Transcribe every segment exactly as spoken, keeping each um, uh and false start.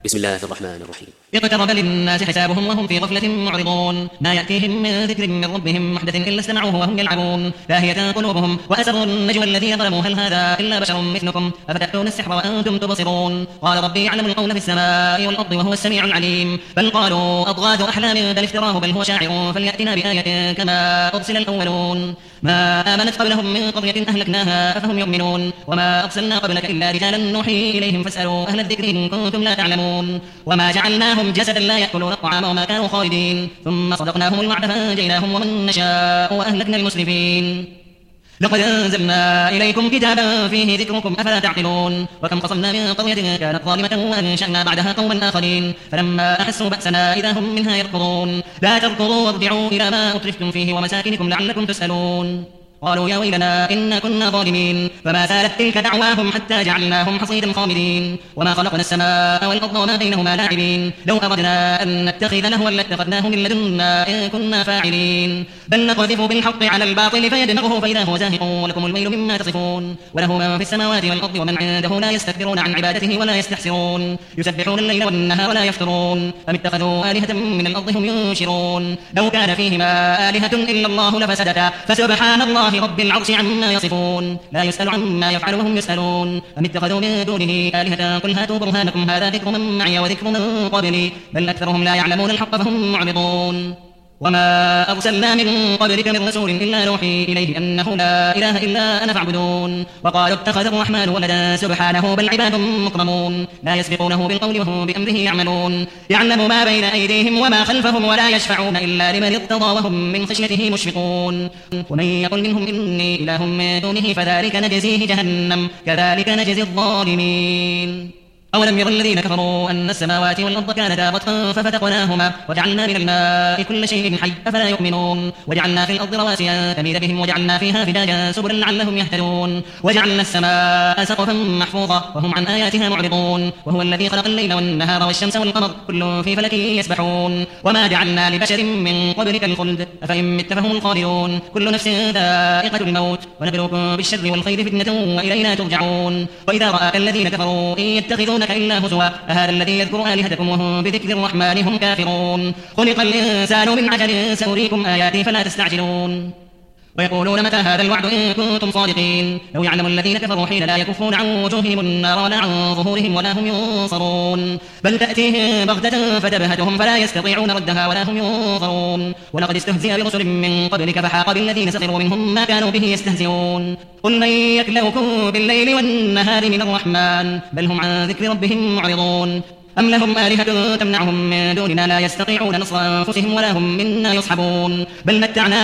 بسم الله الرحمن الرحيم. اقترب للناس حسابهم وهم في غفلة معرضون ما يأتيهم من ذكر من ربهم محدث إلا استمعوه وهم يلعبون لاهية قلوبهم وأسروا النجوى الذين ظلموا هل هذا إلا بشر مثلكم أفتأتون السحر وأنتم تبصرون قال ربي يعلم القول في السماء والأرض وهو السميع العليم بل قالوا أضغاث أحلام بل افتراه بل هو شاعر فليأتنا بآية كما أرسل الأولون ما آمنت قبلهم من قرية أهلكناها أفهم يؤمنون وما أرسلنا قبلك إلا رجالا نوحي إليهم فاسألوا أهل الذكر إن كنتم لا تعلمون وما جعلناهم جسدا لا يأكلون الطعام وما كانوا خالدين ثم صدقناهم الوعد فأنجيناهم ومن نشاء وأهلكنا المسرفين لقد أنزلنا إليكم كتابا فيه ذكركم أفلا تعقلون وكم قصمنا من قرية كانت ظالمة وأنشأنا بعدها قوما آخرين فلما أحسوا بأسنا إذا هم منها يركضون لا تركضوا وارجعوا إلى ما أترفتم فيه ومساكنكم لعلكم تسألون قالوا يا ويلنا إنا كنا ظالمين فما زالت تلك دعواهم حتى جعلناهم حصيدا خامدين وما خلقنا السماء والأرض وما بينهما لاعبين لو أردنا أن نتخذ لهوا لاتخذناه من لدنا إن كنا فاعلين بل نقذف بالحق على الباطل فيدمغه فإذا هو زاهق ولكم الميل مما تصفون وله من في السماوات والأرض ومن عنده لا يستكبرون عن عبادته ولا يستحسرون يسبحون الليل والنهار ولا يفترون أم اتخذوا آلهة من الأرض هم ينشرون لو كان فيهما آلهة إلا الله لفسدتا فسبحان الله رب العرش عما يصفون لا يسأل عما يفعل وهم يسألون أم اتخذوا من دونه آلهة قل هاتوا برهانكم هذا ذكر من معي وذكر من قبلي بل أكثرهم لا يعلمون الحق فهم معرضون وما أرسلنا من قبلك من رسول إلا نوحي إليه أنه لا إله إلا أنا فاعبدون وقالوا اتخذ الرحمن ولدا سبحانه بل عباد مكرمون لا يسبقونه بالقول وهم بأمره يعملون يعلم ما بين أيديهم وما خلفهم ولا يشفعون إلا لمن ارتضى وهم من خشيته مشفقون ومن يقل منهم إني إله من دونه فذلك نجزيه جهنم كذلك نجزي الظالمين أولم ير الذين كفروا أن السماوات والأرض كانتا رتقا ففتقناهما وجعلنا من الماء كل شيء حي أفلا يؤمنون وجعلنا في الأرض رواسي أن تميد بهم وجعلنا فيها فجاجا سبلا لعلهم يهتدون وجعلنا السماء سقفا محفوظا وهم عن آياتها معرضون وهو الذي خلق الليل والنهار والشمس والقمر كل في فلك يسبحون وما جعلنا لبشر من قبلك الخلد أفإن مت فهم الخالدون كل نفس ذائقة الموت ونبلوكم بالشر والخير فتنة وإلينا ترجعون وإذا رآك الذين كفروا إن يتخذون إلا هزوا أهذا الذي يذكر آلهتكم وهم بذكر الرحمن هم كافرون خلق الإنسان من عجل سأريكم آياتي فلا تستعجلون ويقولون متى هذا الوعد إن كنتم صادقين لو يعلم الذين كفروا حين لا يكفون عن وجوههم النار ولا عن ظهورهم ولا هم ينصرون بل تأتيهم بغتة فتبهتهم فلا يستطيعون ردها ولا هم ينظرون ولقد استهزئ برسل من قبلك فحاق بالذين سخروا منهم ما كانوا به يستهزئون قل من يكلؤكم بالليل والنهار من الرحمن بل هم عن ذكر ربهم معرضون أم لهم آلهة تمنعهم من دوننا لا يستطيعون نصر أنفسهم ولا هم منا يصحبون بل متعنا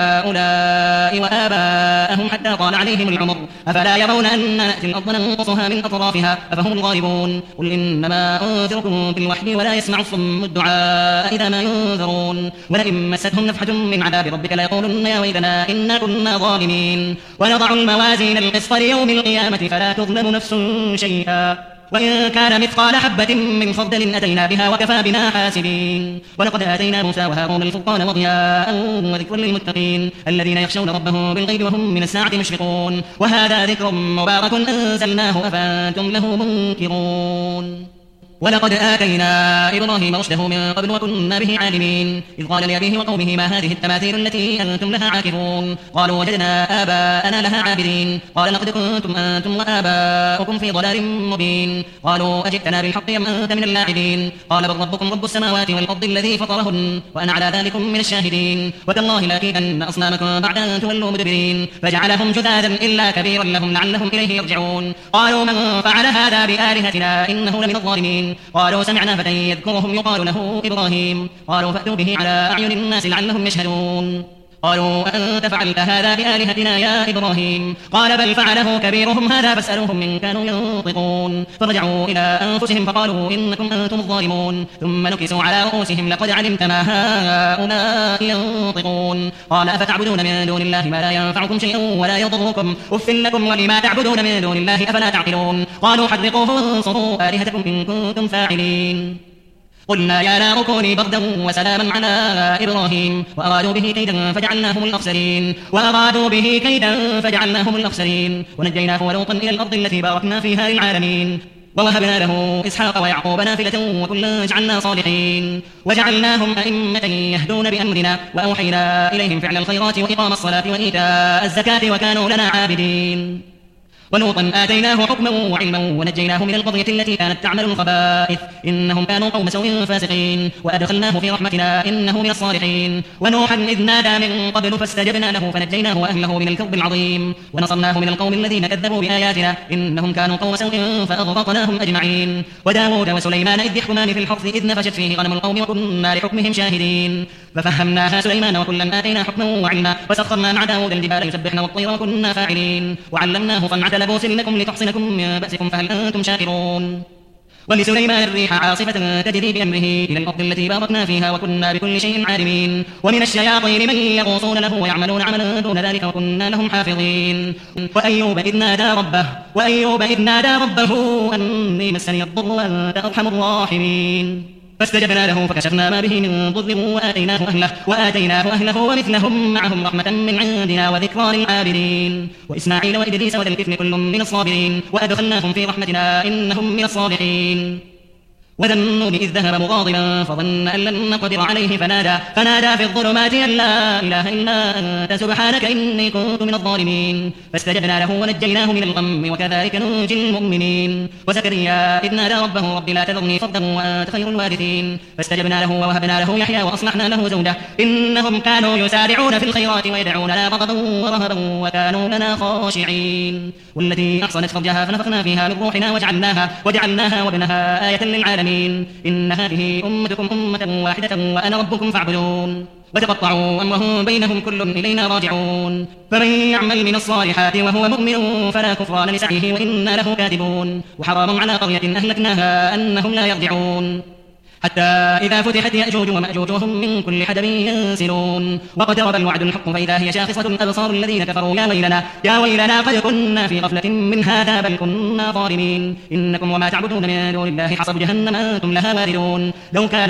هؤلاء وآباءهم حتى طال عليهم العمر أفلا يرون أن نأتي الأرض ننقصها من أطرافها أفهم الغالبون قل إنما أنذركم بالوحي ولا يسمع الصم الدعاء إذا ما ينذرون ولئن مستهم نفحة من عذاب ربك ليقولن يا ويلنا إنا كنا ظالمين ونضع الموازين القسط ليوم القيامة فلا تظلم نفس شيئا وإن كان مثقال حبة من خردل أتينا بها وكفى بنا حاسبين ولقد آتينا موسى وهارون الفرقان وضياء وذكرا للمتقين الذين يخشون ربهم بالغيب وهم من الساعة مشفقون وهذا ذكر مبارك أنزلناه أفأنتم له منكرون ولقد آتينا إبراهيم رشده من قبل وكنا به عالمين إذ قال لأبيه وقومه ما هذه التماثيل التي أنتم لها عاكفون قالوا وجدنا آباءنا لها عابدين قال لقد كنتم أنتم وآباؤكم في ضلال مبين قالوا أجئتنا بالحق أم أنت من اللاعبين قال بل ربكم رب السماوات والأرض الذي فطرهن وأنا على ذلكم من الشاهدين وتالله لأكيدن أصنامكم بعد أن تولوا مدبرين فجعلهم جذاذا إلا كبيرا لهم لعلهم إليه يرجعون قالوا من فعل هذا بآلهتنا إنه لمن الظالمين قالوا سمعنا فتى يذكرهم يقال له إبراهيم قالوا فأتوا به على أعين الناس لعلهم يشهدون قالوا أنت فعلت هذا بآلهتنا يا إبراهيم قال بل فعله كبيرهم هذا فاسألوهم إن كانوا ينطقون فرجعوا إلى أنفسهم فقالوا إنكم أنتم الظالمون ثم نكسوا على رؤوسهم لقد علمت ما هؤلاء ينطقون قال أفتعبدون من دون الله ما لا ينفعكم شيئا ولا يضركم أف لكم ولما تعبدون من دون الله أفلا تعقلون قالوا حرقوه وانصروا آلهتكم إن كنتم فاعلين قلنا يا نار كوني بردا وسلاما على إبراهيم وأرادوا به كيدا فجعلناهم الأخسرين وأرادوا به كيدا فجعلناهم الأخسرين ونجيناه ولوطا إلى الأرض التي باركنا فيها للعالمين ووهبنا له إسحاق ويعقوب نافلة وكلا جعلنا صالحين وجعلناهم أئمة يهدون بأمرنا وأوحينا إليهم فعل الخيرات وإقام الصلاة وإيتاء الزكاة وكانوا لنا عابدين ولوطا آتيناه حكما وعلما ونجيناه من القرية التي كانت تعمل الخبائث إنهم كانوا قوم سوء فاسقين وأدخلناه في رحمتنا إنه من الصالحين ونوحا إذ نادى من قبل فاستجبنا له فنجيناه وأهله من الكرب العظيم ونصرناه من القوم الذين كذبوا بآياتنا إنهم كانوا قوم سوء فأغرقناهم أجمعين وداود وسليمان إذ يحكمان في الحرث إذ نفشت فيه غنم القوم وكنا لحكمهم شاهدين ففهمناها سليمان وكلا آتينا حكما وعلما وسخرنا مع داود الجبال يسبحن والطير وكنا فاعلين وعلمناه صنعة لبوس لكم لتحصنكم من بأسكم فهل أنتم شاكرون ولسليمان الريح عاصفة تجري بأمره إلى الأرض التي باركنا فيها وكنا بكل شيء عالمين ومن الشياطين من يغوصون له ويعملون عملا دون ذلك وكنا لهم حافظين وأيوب إذ نادى ربه وأيوب إذ نادى ربه أني مسني الضر وأنت أرحم الراحمين فاستجبنا له فكشفنا ما به من ضر وآتيناه أهله وآتيناه أهله ومثلهم معهم رحمة من عندنا وذكرى للعابدين وإسماعيل وإدريس وذا الكفل كل من الصابرين وأدخلناهم في رحمتنا إنهم من الصالحين وذا النون إذ ذهب مغاضبا فظن أن لن نقدر عليه فنادى فنادى في الظلمات أن لا إله إلا أنت سبحانك إني كنت من الظالمين فاستجبنا له ونجيناه من الغم وكذلك ننجي المؤمنين وزكريا إذ نادى ربه رب لا تذرني فردا وأنت خير الوارثين فاستجبنا له ووهبنا له يحيى وأصلحنا له زوجه إنهم كانوا يسارعون في الخيرات ويدعوننا رغبا ورهبا وكانوا لنا خاشعين والتي أحصنت فرجها فنفخنا فيها من روحنا وجعلناها وجعلناها وابنها آية للعالمين إن هذه أمتكم أمة واحدة وأنا ربكم فاعبدون وتقطعوا أمرهم بينهم كل إلينا راجعون فمن يعمل من الصالحات وهو مؤمن فلا كفران لسعيه وإنا له كاتبون وحرام على قرية أهلكناها أنهم لا يرجعون حتى إذا فتحت يأجوج ومأجوج وهم من كل حدب ينسلون واقترب الوعد الحق فإذا هي شاخصة أبصار الذين كفروا يا ويلنا يا ويلنا قد كنا في غفلة من هذا بل كنا ظالمين إنكم وما تعبدون من دون الله حصب جهنم أنتم لها واردون لو كان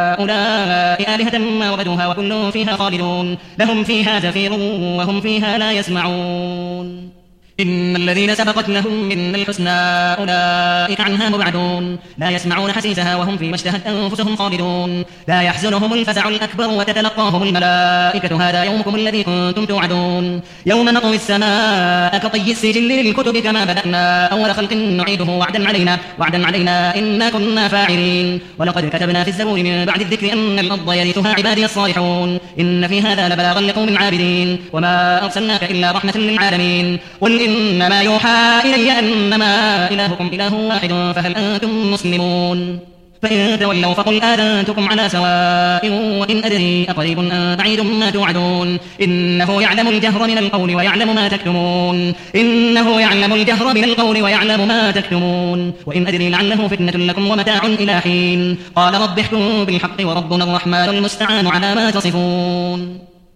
هؤلاء آلهة ما وردوها وكل فيها خالدون لهم فيها زفير وهم فيها لا يسمعون إن الذين سبقت لهم من الحسنى أولئك عنها مبعدون لا يسمعون حسيسها وهم فيما اشتهت أنفسهم خالدون لا يحزنهم الفزع الأكبر وتتلقاهم الملائكة هذا يومكم الذي كنتم توعدون يوم نطوي السماء كطي السجل للكتب كما بدأنا أول خلق نعيده وعدا علينا وعدا علينا إنا كنا فاعلين ولقد كتبنا في الزبور من بعد الذكر أن الأرض يرثها عبادي الصالحون إن في هذا لبلاغا لقوم عابدين وما أرسلناك إلا رحمة للعالمين قل إنما يوحى إلي أنما إلهكم إله واحد فهل أنتم مسلمون فإن تولوا فقل آذنتكم على سواء وإن أدري أقريب أم بعيد ما توعدون إنه يعلم الجهر من القول ويعلم ما تكتمون إنه يعلم الجهر من القول ويعلم ما تكتمون وإن أدري لعله فتنة لكم ومتاع إلى حين قال رب احكم بالحق وربنا الرحمن المستعان على ما تصفون